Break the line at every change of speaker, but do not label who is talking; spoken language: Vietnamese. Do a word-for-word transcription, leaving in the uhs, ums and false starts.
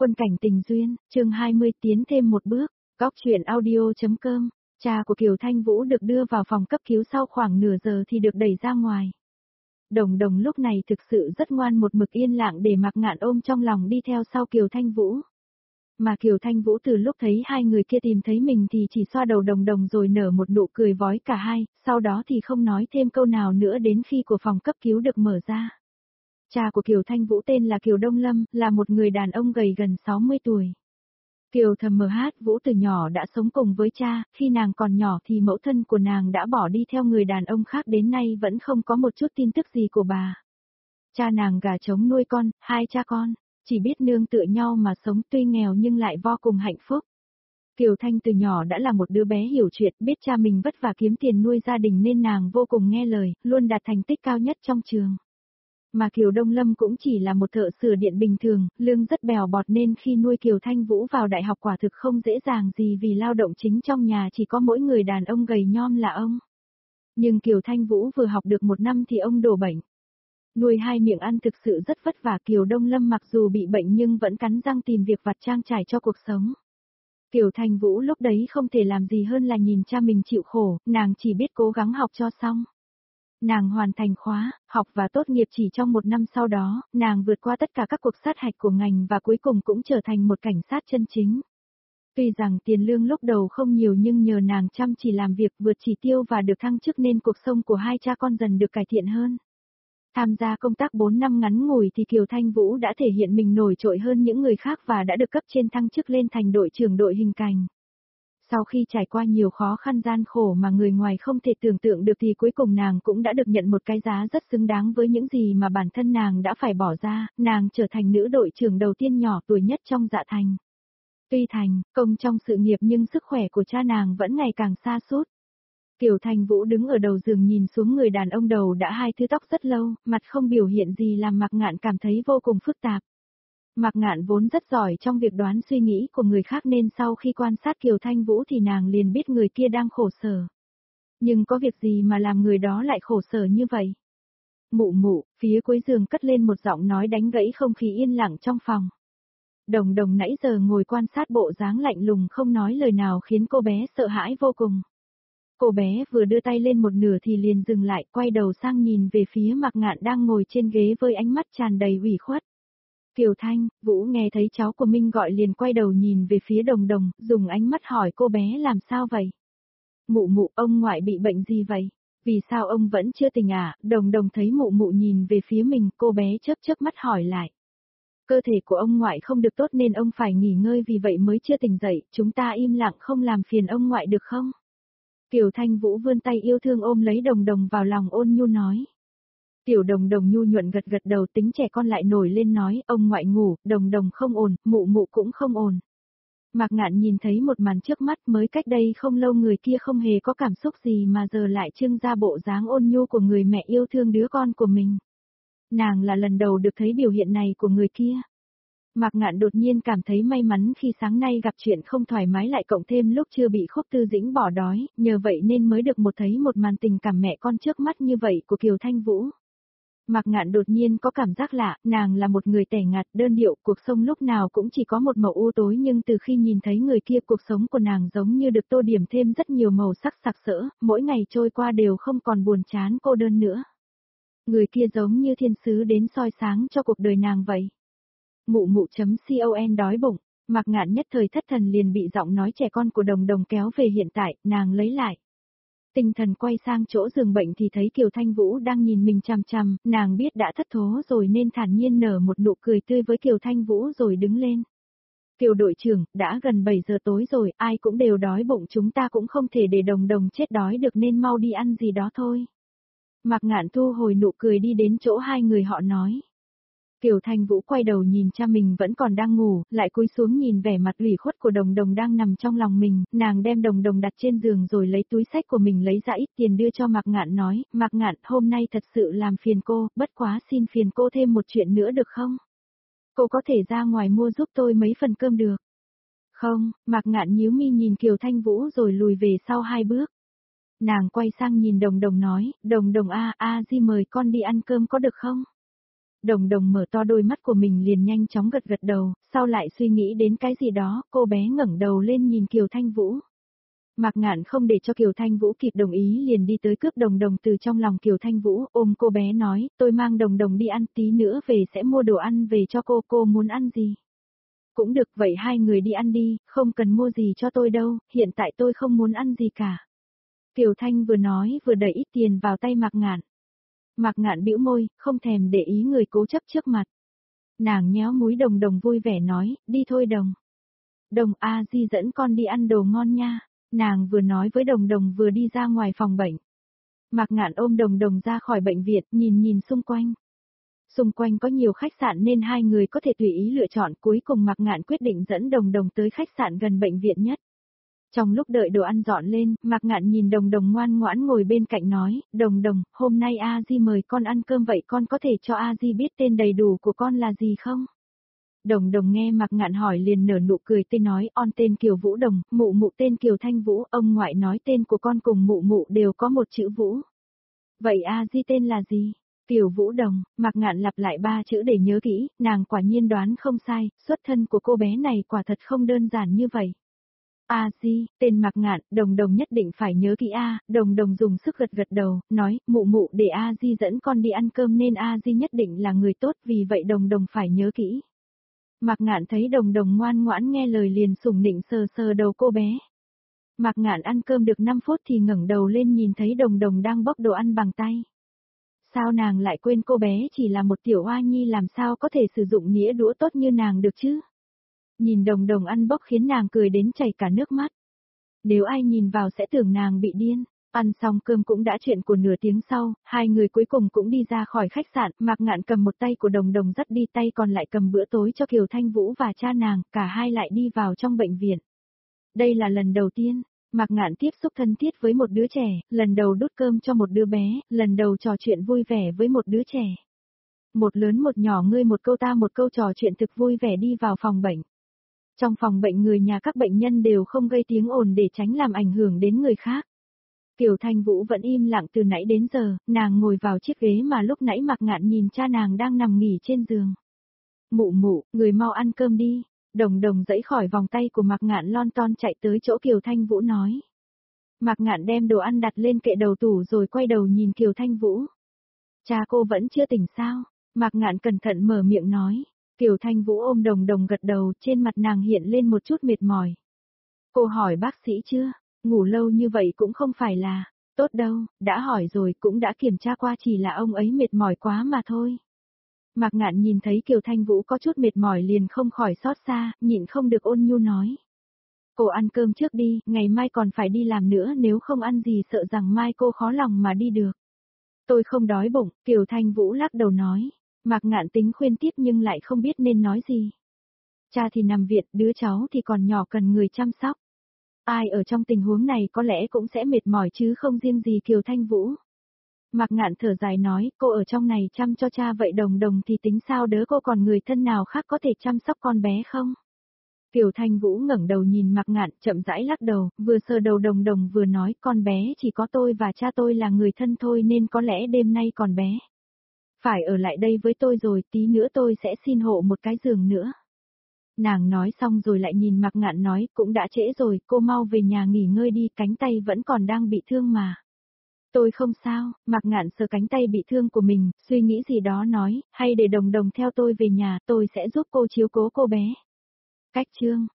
Quân cảnh tình duyên, chương hai mươi tiến thêm một bước, góc truyện audio.com, cha của Kiều Thanh Vũ được đưa vào phòng cấp cứu sau khoảng nửa giờ thì được đẩy ra ngoài. Đồng Đồng lúc này thực sự rất ngoan một mực yên lặng để Mạc Ngạn ôm trong lòng đi theo sau Kiều Thanh Vũ. Mà Kiều Thanh Vũ từ lúc thấy hai người kia tìm thấy mình thì chỉ xoa đầu Đồng Đồng rồi nở một nụ cười vói cả hai, sau đó thì không nói thêm câu nào nữa đến khi của phòng cấp cứu được mở ra. Cha của Kiều Thanh Vũ tên là Kiều Đông Lâm, là một người đàn ông gầy gần sáu mươi tuổi. Kiều Thầm Mh Vũ từ nhỏ đã sống cùng với cha, khi nàng còn nhỏ thì mẫu thân của nàng đã bỏ đi theo người đàn ông khác, đến nay vẫn không có một chút tin tức gì của bà. Cha nàng gà trống nuôi con, hai cha con, chỉ biết nương tựa nhau mà sống, tuy nghèo nhưng lại vô cùng hạnh phúc. Kiều Thanh từ nhỏ đã là một đứa bé hiểu chuyện, biết cha mình vất vả kiếm tiền nuôi gia đình nên nàng vô cùng nghe lời, luôn đạt thành tích cao nhất trong trường. Mà Kiều Đông Lâm cũng chỉ là một thợ sửa điện bình thường, lương rất bèo bọt nên khi nuôi Kiều Thanh Vũ vào đại học quả thực không dễ dàng gì, vì lao động chính trong nhà chỉ có mỗi người đàn ông gầy nhom là ông. Nhưng Kiều Thanh Vũ vừa học được một năm thì ông đổ bệnh. Nuôi hai miệng ăn thực sự rất vất vả, Kiều Đông Lâm mặc dù bị bệnh nhưng vẫn cắn răng tìm việc vặt trang trải cho cuộc sống. Kiều Thanh Vũ lúc đấy không thể làm gì hơn là nhìn cha mình chịu khổ, nàng chỉ biết cố gắng học cho xong. Nàng hoàn thành khóa, học và tốt nghiệp chỉ trong một năm sau đó, nàng vượt qua tất cả các cuộc sát hạch của ngành và cuối cùng cũng trở thành một cảnh sát chân chính. Tuy rằng tiền lương lúc đầu không nhiều nhưng nhờ nàng chăm chỉ làm việc vượt chỉ tiêu và được thăng chức nên cuộc sống của hai cha con dần được cải thiện hơn. Tham gia công tác bốn năm ngắn ngủi thì Kiều Thanh Vũ đã thể hiện mình nổi trội hơn những người khác và đã được cấp trên thăng chức lên thành đội trưởng đội hình cảnh. Sau khi trải qua nhiều khó khăn gian khổ mà người ngoài không thể tưởng tượng được thì cuối cùng nàng cũng đã được nhận một cái giá rất xứng đáng với những gì mà bản thân nàng đã phải bỏ ra, nàng trở thành nữ đội trưởng đầu tiên nhỏ tuổi nhất trong Dạ Thành. Tuy thành công trong sự nghiệp nhưng sức khỏe của cha nàng vẫn ngày càng sa sút. Kiều Thanh Vũ đứng ở đầu giường nhìn xuống người đàn ông đầu đã hai thứ tóc rất lâu, mặt không biểu hiện gì làm Mạc Ngạn cảm thấy vô cùng phức tạp. Mạc Ngạn vốn rất giỏi trong việc đoán suy nghĩ của người khác nên sau khi quan sát Kiều Thanh Vũ thì nàng liền biết người kia đang khổ sở. Nhưng có việc gì mà làm người đó lại khổ sở như vậy? Mụ mụ, phía cuối giường cất lên một giọng nói đánh gãy không khí yên lặng trong phòng. Đồng Đồng nãy giờ ngồi quan sát bộ dáng lạnh lùng không nói lời nào khiến cô bé sợ hãi vô cùng. Cô bé vừa đưa tay lên một nửa thì liền dừng lại, quay đầu sang nhìn về phía Mạc Ngạn đang ngồi trên ghế với ánh mắt tràn đầy ủy khuất. Kiều Thanh Vũ nghe thấy cháu của mình gọi liền quay đầu nhìn về phía Đồng Đồng, dùng ánh mắt hỏi cô bé làm sao vậy? Mụ mụ, ông ngoại bị bệnh gì vậy? Vì sao ông vẫn chưa tỉnh à? Đồng Đồng thấy mụ mụ nhìn về phía mình, cô bé chớp chớp mắt hỏi lại. Cơ thể của ông ngoại không được tốt nên ông phải nghỉ ngơi, vì vậy mới chưa tỉnh dậy, chúng ta im lặng không làm phiền ông ngoại được không? Kiều Thanh Vũ vươn tay yêu thương ôm lấy Đồng Đồng vào lòng ôn nhu nói. Tiểu Đồng Đồng nhu nhuận gật gật đầu, tính trẻ con lại nổi lên nói, ông ngoại ngủ, Đồng Đồng không ổn, mụ mụ cũng không ổn. Mạc Ngạn nhìn thấy một màn trước mắt, mới cách đây không lâu người kia không hề có cảm xúc gì mà giờ lại trưng ra bộ dáng ôn nhu của người mẹ yêu thương đứa con của mình. Nàng là lần đầu được thấy biểu hiện này của người kia. Mạc Ngạn đột nhiên cảm thấy may mắn khi sáng nay gặp chuyện không thoải mái, lại cộng thêm lúc chưa bị Khúc Tư Dĩnh bỏ đói, nhờ vậy nên mới được một thấy một màn tình cảm mẹ con trước mắt như vậy của Kiều Thanh Vũ. Mạc Ngạn đột nhiên có cảm giác lạ, nàng là một người tẻ ngặt, đơn điệu, cuộc sống lúc nào cũng chỉ có một màu u tối, nhưng từ khi nhìn thấy người kia cuộc sống của nàng giống như được tô điểm thêm rất nhiều màu sắc sặc sỡ, mỗi ngày trôi qua đều không còn buồn chán cô đơn nữa. Người kia giống như thiên sứ đến soi sáng cho cuộc đời nàng vậy. Mụ mụ chấm con đói bụng, Mạc Ngạn nhất thời thất thần liền bị giọng nói trẻ con của Đồng Đồng kéo về hiện tại, nàng lấy lại. Tinh thần quay sang chỗ giường bệnh thì thấy Kiều Thanh Vũ đang nhìn mình chằm chằm, nàng biết đã thất thố rồi nên thản nhiên nở một nụ cười tươi với Kiều Thanh Vũ rồi đứng lên. Kiều đội trưởng, đã gần bảy giờ tối rồi, ai cũng đều đói bụng, chúng ta cũng không thể để Đồng Đồng chết đói được nên mau đi ăn gì đó thôi. Mạc Ngạn thu hồi nụ cười đi đến chỗ hai người họ nói. Kiều Thanh Vũ quay đầu nhìn cha mình vẫn còn đang ngủ, lại cúi xuống nhìn vẻ mặt ủy khuất của Đồng Đồng đang nằm trong lòng mình, nàng đem Đồng Đồng đặt trên giường rồi lấy túi xách của mình lấy ra ít tiền đưa cho Mạc Ngạn nói, Mạc Ngạn, hôm nay thật sự làm phiền cô, bất quá xin phiền cô thêm một chuyện nữa được không? Cô có thể ra ngoài mua giúp tôi mấy phần cơm được? Không, Mạc Ngạn nhíu mi nhìn Kiều Thanh Vũ rồi lùi về sau hai bước. Nàng quay sang nhìn Đồng Đồng nói, Đồng Đồng a, a Di mời con đi ăn cơm có được không? Đồng đồng mở to đôi mắt của mình liền nhanh chóng gật gật đầu, sau lại suy nghĩ đến cái gì đó, cô bé ngẩng đầu lên nhìn Kiều Thanh Vũ. Mạc Ngạn không để cho Kiều Thanh Vũ kịp đồng ý liền đi tới cướp đồng đồng từ trong lòng Kiều Thanh Vũ, ôm cô bé nói, tôi mang đồng đồng đi ăn, tí nữa về sẽ mua đồ ăn về cho cô, cô muốn ăn gì? Cũng được, vậy hai người đi ăn đi, không cần mua gì cho tôi đâu, hiện tại tôi không muốn ăn gì cả. Kiều Thanh vừa nói vừa đẩy ít tiền vào tay Mạc Ngạn. Mạc Ngạn bĩu môi, không thèm để ý người cố chấp trước mặt. Nàng nhéo múi đồng đồng vui vẻ nói, đi thôi đồng. Đồng A Di dẫn con đi ăn đồ ngon nha. Nàng vừa nói với đồng đồng vừa đi ra ngoài phòng bệnh. Mạc Ngạn ôm đồng đồng ra khỏi bệnh viện, nhìn nhìn xung quanh. Xung quanh có nhiều khách sạn nên hai người có thể tùy ý lựa chọn, cuối cùng Mạc Ngạn quyết định dẫn đồng đồng tới khách sạn gần bệnh viện nhất. Trong lúc đợi đồ ăn dọn lên, Mạc Ngạn nhìn đồng đồng ngoan ngoãn ngồi bên cạnh nói, đồng đồng, hôm nay A Di mời con ăn cơm vậy con có thể cho A Di biết tên đầy đủ của con là gì không? Đồng đồng nghe Mạc Ngạn hỏi liền nở nụ cười tươi nói, on tên Kiều Vũ Đồng, mụ mụ tên Kiều Thanh Vũ, ông ngoại nói tên của con cùng mụ mụ đều có một chữ Vũ. Vậy A Di tên là gì? Kiều Vũ Đồng, Mạc Ngạn lặp lại ba chữ để nhớ kỹ, nàng quả nhiên đoán không sai, xuất thân của cô bé này quả thật không đơn giản như vậy. A Di, tên Mạc Ngạn, đồng đồng nhất định phải nhớ kỹ A, đồng đồng dùng sức gật gật đầu, nói, mụ mụ để A Di dẫn con đi ăn cơm nên A Di nhất định là người tốt, vì vậy đồng đồng phải nhớ kỹ. Mạc Ngạn thấy đồng đồng ngoan ngoãn nghe lời liền sủng nịnh sờ sờ đầu cô bé. Mạc Ngạn ăn cơm được năm phút thì ngẩng đầu lên nhìn thấy đồng đồng đang bóc đồ ăn bằng tay. Sao nàng lại quên cô bé chỉ là một tiểu oa nhi, làm sao có thể sử dụng nĩa đũa tốt như nàng được chứ? Nhìn đồng đồng ăn bốc khiến nàng cười đến chảy cả nước mắt. Nếu ai nhìn vào sẽ tưởng nàng bị điên. Ăn xong cơm cũng đã chuyện của nửa tiếng sau, hai người cuối cùng cũng đi ra khỏi khách sạn, Mạc Ngạn cầm một tay của đồng đồng dắt đi, tay còn lại cầm bữa tối cho Kiều Thanh Vũ và cha nàng, cả hai lại đi vào trong bệnh viện. Đây là lần đầu tiên, Mạc Ngạn tiếp xúc thân thiết với một đứa trẻ, lần đầu đút cơm cho một đứa bé, lần đầu trò chuyện vui vẻ với một đứa trẻ. Một lớn một nhỏ, ngươi một câu ta một câu, trò chuyện thực vui vẻ đi vào phòng bệnh. Trong phòng bệnh người nhà các bệnh nhân đều không gây tiếng ồn để tránh làm ảnh hưởng đến người khác. Kiều Thanh Vũ vẫn im lặng từ nãy đến giờ, nàng ngồi vào chiếc ghế mà lúc nãy Mạc Ngạn nhìn cha nàng đang nằm nghỉ trên giường. Mụ mụ, người mau ăn cơm đi. Đồng đồng dãy khỏi vòng tay của Mạc Ngạn lon ton chạy tới chỗ Kiều Thanh Vũ nói. Mạc Ngạn đem đồ ăn đặt lên kệ đầu tủ rồi quay đầu nhìn Kiều Thanh Vũ. Cha cô vẫn chưa tỉnh sao? Mạc Ngạn cẩn thận mở miệng nói. Kiều Thanh Vũ ôm đồng đồng gật đầu, trên mặt nàng hiện lên một chút mệt mỏi. Cô hỏi bác sĩ chưa? Ngủ lâu như vậy cũng không phải là tốt đâu, đã hỏi rồi, cũng đã kiểm tra qua, chỉ là ông ấy mệt mỏi quá mà thôi. Mạc Ngạn nhìn thấy Kiều Thanh Vũ có chút mệt mỏi liền không khỏi xót xa, nhịn không được ôn nhu nói. Cô ăn cơm trước đi, ngày mai còn phải đi làm nữa, nếu không ăn gì sợ rằng mai cô khó lòng mà đi được. Tôi không đói bụng, Kiều Thanh Vũ lắc đầu nói. Mạc Ngạn tính khuyên tiếp nhưng lại không biết nên nói gì. Cha thì nằm viện, đứa cháu thì còn nhỏ cần người chăm sóc. Ai ở trong tình huống này có lẽ cũng sẽ mệt mỏi chứ không riêng gì Kiều Thanh Vũ. Mạc Ngạn thở dài nói, cô ở trong này chăm cho cha vậy đồng đồng thì tính sao, đỡ cô còn người thân nào khác có thể chăm sóc con bé không? Kiều Thanh Vũ ngẩng đầu nhìn Mạc Ngạn, chậm rãi lắc đầu, vừa sờ đầu đồng đồng vừa nói, con bé chỉ có tôi và cha tôi là người thân thôi nên có lẽ đêm nay con bé phải ở lại đây với tôi rồi, tí nữa tôi sẽ xin hộ một cái giường nữa. Nàng nói xong rồi lại nhìn Mạc Ngạn nói, cũng đã trễ rồi, cô mau về nhà nghỉ ngơi đi, cánh tay vẫn còn đang bị thương mà. Tôi không sao, Mạc Ngạn sờ cánh tay bị thương của mình, suy nghĩ gì đó nói, hay để đồng đồng theo tôi về nhà, tôi sẽ giúp cô chiếu cố cô bé. Cách chương